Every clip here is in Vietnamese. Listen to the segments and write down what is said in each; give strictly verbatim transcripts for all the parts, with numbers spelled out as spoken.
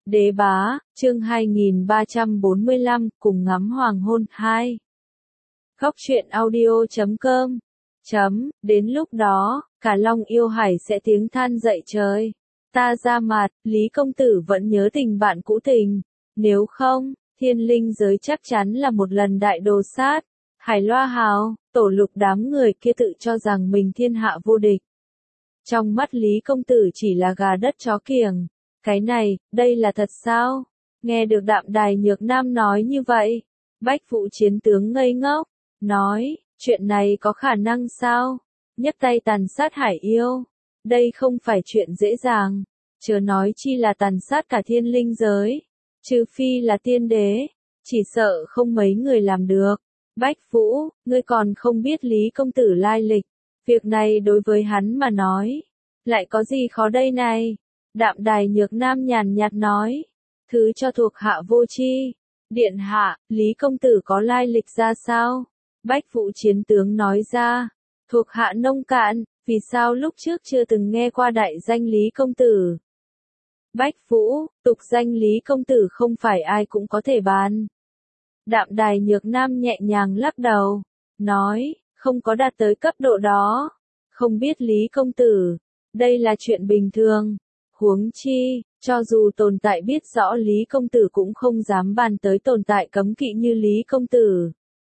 Đế bá, chương hai nghìn ba trăm bốn mươi lăm, cùng ngắm hoàng hôn hai. Góc truyện audio chấm com. Chấm, đến lúc đó, cả Long Yêu Hải sẽ tiếng than dậy trời. Ta ra mặt, Lý công tử vẫn nhớ tình bạn cũ tình. Nếu không, thiên linh giới chắc chắn là một lần đại đồ sát. Hải Loa Hào, tổ lục đám người kia tự cho rằng mình thiên hạ vô địch. Trong mắt Lý công tử chỉ là gà đất chó kiểng. Cái này, đây là thật sao? Nghe được Đạm Đài Nhược Nam nói như vậy, Bách Phụ chiến tướng ngây ngốc, nói, chuyện này có khả năng sao? Nhấc tay tàn sát Hải yêu, đây không phải chuyện dễ dàng, chớ nói chi là tàn sát cả thiên linh giới, trừ phi là tiên đế, chỉ sợ không mấy người làm được. Bách Phụ, ngươi còn không biết Lý công tử lai lịch, việc này đối với hắn mà nói, lại có gì khó đây này? Đạm Đài Nhược Nam nhàn nhạt nói, thứ cho thuộc hạ vô tri. Điện hạ, Lý công tử có lai lịch ra sao? Bách Phụ chiến tướng nói ra, thuộc hạ nông cạn, vì sao lúc trước chưa từng nghe qua đại danh Lý công tử? Bách Phụ, tục danh Lý công tử không phải ai cũng có thể bàn. Đạm Đài Nhược Nam nhẹ nhàng lắc đầu, nói, không có đạt tới cấp độ đó, không biết Lý công tử, đây là chuyện bình thường. Huống chi, cho dù tồn tại biết rõ Lý công tử cũng không dám bàn tới tồn tại cấm kỵ như Lý công tử.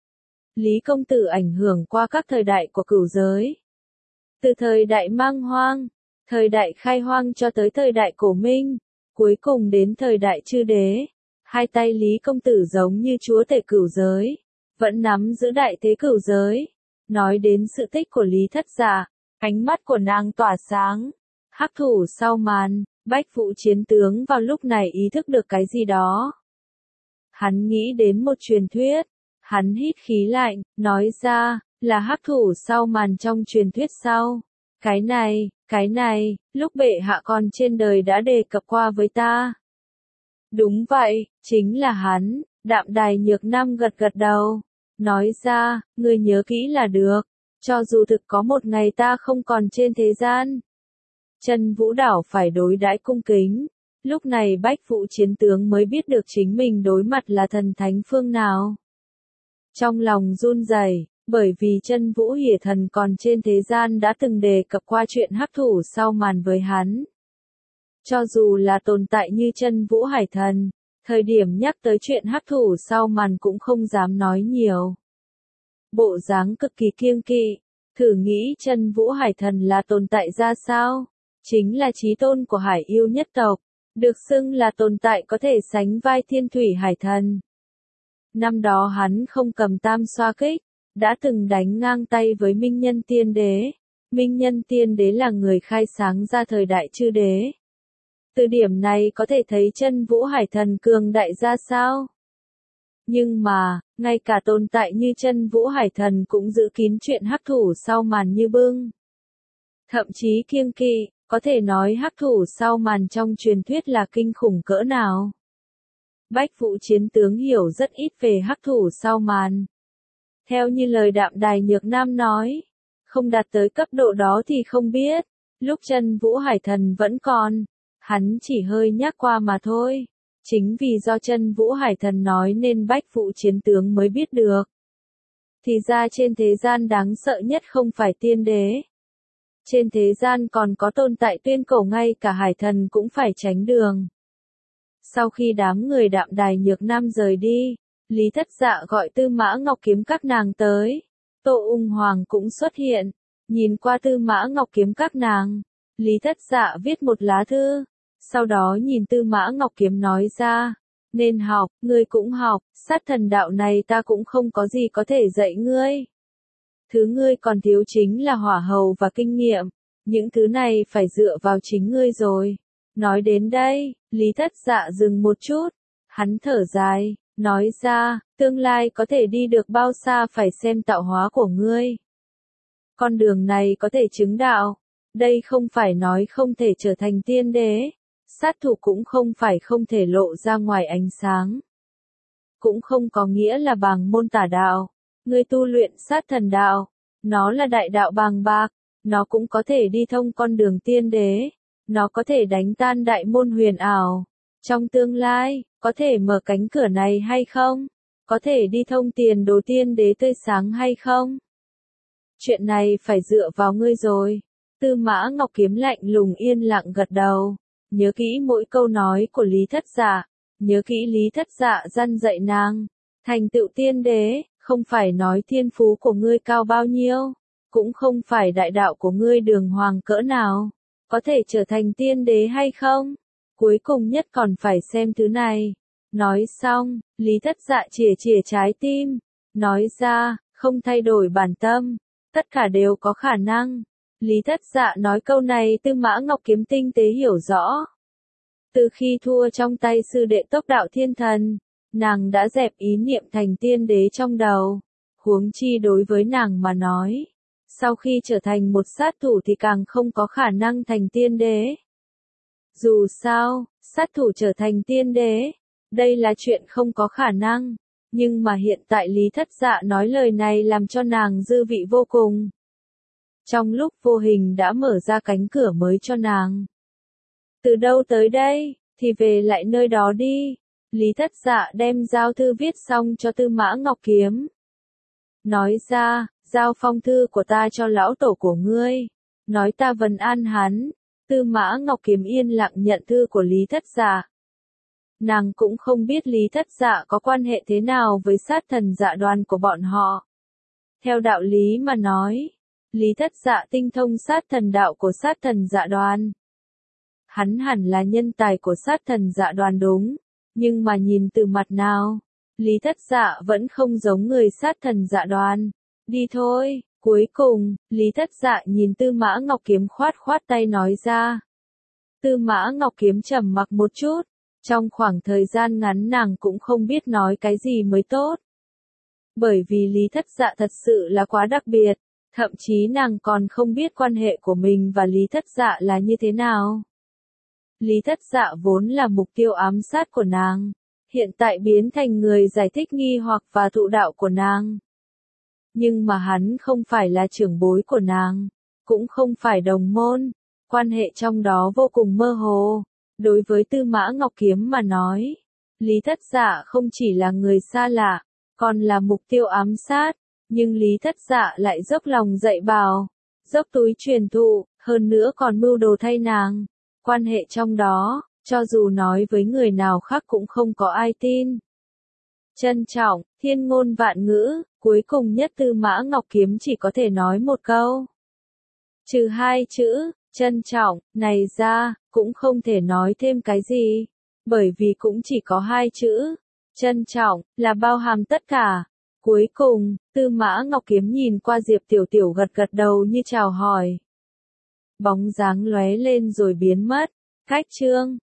Lý công tử ảnh hưởng qua các thời đại của cửu giới. Từ thời đại mang hoang, thời đại khai hoang cho tới thời đại cổ minh, cuối cùng đến thời đại chư đế. Hai tay Lý công tử giống như chúa tể cửu giới, vẫn nắm giữ đại thế cửu giới. Nói đến sự tích của Lý thất dạ, ánh mắt của nàng tỏa sáng. Hắc thủ sau màn, Bách Phụ chiến tướng vào lúc này ý thức được cái gì đó. Hắn nghĩ đến một truyền thuyết, hắn hít khí lạnh, nói ra, là hắc thủ sau màn trong truyền thuyết sau. Cái này, cái này, lúc bệ hạ còn trên đời đã đề cập qua với ta. Đúng vậy, chính là hắn. Đạm Đài Nhược Nam gật gật đầu, nói ra, ngươi nhớ kỹ là được, cho dù thực có một ngày ta không còn trên thế gian. Chân Vũ Đảo phải đối đãi cung kính, lúc này Bách Phụ chiến tướng mới biết được chính mình đối mặt là thần thánh phương nào. Trong lòng run rẩy, bởi vì Chân Vũ Hiển thần còn trên thế gian đã từng đề cập qua chuyện hắc thủ sau màn với hắn. Cho dù là tồn tại như Chân Vũ Hải thần, thời điểm nhắc tới chuyện hắc thủ sau màn cũng không dám nói nhiều. Bộ dáng cực kỳ kiêng kỵ, thử nghĩ Chân Vũ Hải thần là tồn tại ra sao? Chính là chí tôn của Hải yêu nhất tộc, được xưng là tồn tại có thể sánh vai Thiên Thủy Hải thần. Năm đó hắn không cầm tam xoa kích, đã từng đánh ngang tay với Minh Nhân Tiên Đế. Minh Nhân Tiên Đế là người khai sáng ra thời đại chư đế. Từ điểm này có thể thấy Chân Vũ Hải thần cường đại ra sao? Nhưng mà, ngay cả tồn tại như Chân Vũ Hải thần cũng giữ kín chuyện hắc thủ sau màn như bưng. Thậm chí kiêng kỵ, có thể nói hắc thủ sau màn trong truyền thuyết là kinh khủng cỡ nào. Bách Phụ chiến tướng hiểu rất ít về hắc thủ sau màn. Theo như lời Đạm Đài Nhược Nam nói, không đạt tới cấp độ đó thì không biết, lúc Chân Vũ Hải thần vẫn còn, hắn chỉ hơi nhắc qua mà thôi. Chính vì do Chân Vũ Hải thần nói nên Bách Phụ chiến tướng mới biết được. Thì ra trên thế gian đáng sợ nhất không phải tiên đế. Trên thế gian còn có tồn tại tuyên cổ ngay cả hải thần cũng phải tránh đường. Sau khi đám người Đạm Đài Nhược Nam rời đi, Lý thất dạ gọi Tư Mã Ngọc Kiếm các nàng tới. Tô Ung Hoàng cũng xuất hiện, nhìn qua Tư Mã Ngọc Kiếm các nàng. Lý thất dạ viết một lá thư, sau đó nhìn Tư Mã Ngọc Kiếm nói ra, nên học, ngươi cũng học, sát thần đạo này ta cũng không có gì có thể dạy ngươi. Thứ ngươi còn thiếu chính là hỏa hầu và kinh nghiệm, những thứ này phải dựa vào chính ngươi rồi. Nói đến đây, Lý thất dạ dừng một chút, hắn thở dài, nói ra, tương lai có thể đi được bao xa phải xem tạo hóa của ngươi. Con đường này có thể chứng đạo, đây không phải nói không thể trở thành tiên đế, sát thủ cũng không phải không thể lộ ra ngoài ánh sáng. Cũng không có nghĩa là bàng môn tả đạo. Ngươi tu luyện sát thần đạo, nó là đại đạo bàng bạc, nó cũng có thể đi thông con đường tiên đế, nó có thể đánh tan đại môn huyền ảo. Trong tương lai, có thể mở cánh cửa này hay không? Có thể đi thông tiền đồ tiên đế tươi sáng hay không? Chuyện này phải dựa vào ngươi rồi. Tư Mã Ngọc Kiếm lạnh lùng yên lặng gật đầu. Nhớ kỹ mỗi câu nói của Lý Thất Dạ. Nhớ kỹ Lý Thất Dạ răn dạy nàng. Thành tựu tiên đế, không phải nói thiên phú của ngươi cao bao nhiêu. Cũng không phải đại đạo của ngươi đường hoàng cỡ nào. Có thể trở thành tiên đế hay không? Cuối cùng nhất còn phải xem thứ này. Nói xong, Lý Thất Dạ chìa chìa trái tim. Nói ra, không thay đổi bản tâm. Tất cả đều có khả năng. Lý Thất Dạ nói câu này Tư Mã Ngọc Kiếm tinh tế hiểu rõ. Từ khi thua trong tay sư đệ Tốc Đạo Thiên Thần, nàng đã dẹp ý niệm thành tiên đế trong đầu. Huống chi đối với nàng mà nói. Sau khi trở thành một sát thủ thì càng không có khả năng thành tiên đế. Dù sao, sát thủ trở thành tiên đế, đây là chuyện không có khả năng. Nhưng mà hiện tại Lý Thất Dạ nói lời này làm cho nàng dư vị vô cùng. Trong lúc vô hình đã mở ra cánh cửa mới cho nàng. Từ đâu tới đây, thì về lại nơi đó đi. Lý Thất Dạ đem giao thư viết xong cho Tư Mã Ngọc Kiếm. Nói ra, giao phong thư của ta cho lão tổ của ngươi. Nói ta vấn an hắn. Tư Mã Ngọc Kiếm yên lặng nhận thư của Lý Thất Dạ. Nàng cũng không biết Lý Thất Dạ có quan hệ thế nào với sát thần dạ đoàn của bọn họ. Theo đạo lý mà nói, Lý Thất Dạ tinh thông sát thần đạo của sát thần dạ đoàn. Hắn hẳn là nhân tài của sát thần dạ đoàn đúng, nhưng mà nhìn từ mặt nào, Lý Thất Dạ vẫn không giống người sát thần dạ đoàn. Đi thôi, cuối cùng, Lý Thất Dạ nhìn Tư Mã Ngọc Kiếm khoát khoát tay nói ra. Tư Mã Ngọc Kiếm trầm mặc một chút. Trong khoảng thời gian ngắn nàng cũng không biết nói cái gì mới tốt. Bởi vì Lý Thất Dạ thật sự là quá đặc biệt, thậm chí nàng còn không biết quan hệ của mình và Lý Thất Dạ là như thế nào. Lý Thất Dạ vốn là mục tiêu ám sát của nàng, hiện tại biến thành người giải thích nghi hoặc và thụ đạo của nàng. Nhưng mà hắn không phải là trưởng bối của nàng, cũng không phải đồng môn, quan hệ trong đó vô cùng mơ hồ. Đối với Tư Mã Ngọc Kiếm mà nói, Lý Thất Dạ không chỉ là người xa lạ, còn là mục tiêu ám sát, nhưng Lý Thất Dạ lại dốc lòng dạy bảo, dốc túi truyền thụ, hơn nữa còn mưu đồ thay nàng. Quan hệ trong đó, cho dù nói với người nào khác cũng không có ai tin. Trân trọng, thiên ngôn vạn ngữ, cuối cùng nhất Tư Mã Ngọc Kiếm chỉ có thể nói một câu. Trừ hai chữ, trân trọng, này ra, cũng không thể nói thêm cái gì. Bởi vì cũng chỉ có hai chữ. Trân trọng, là bao hàm tất cả. Cuối cùng, Tư Mã Ngọc Kiếm nhìn qua Diệp Tiểu Tiểu gật gật đầu như chào hỏi. Bóng dáng lóe lên rồi biến mất. Cách chương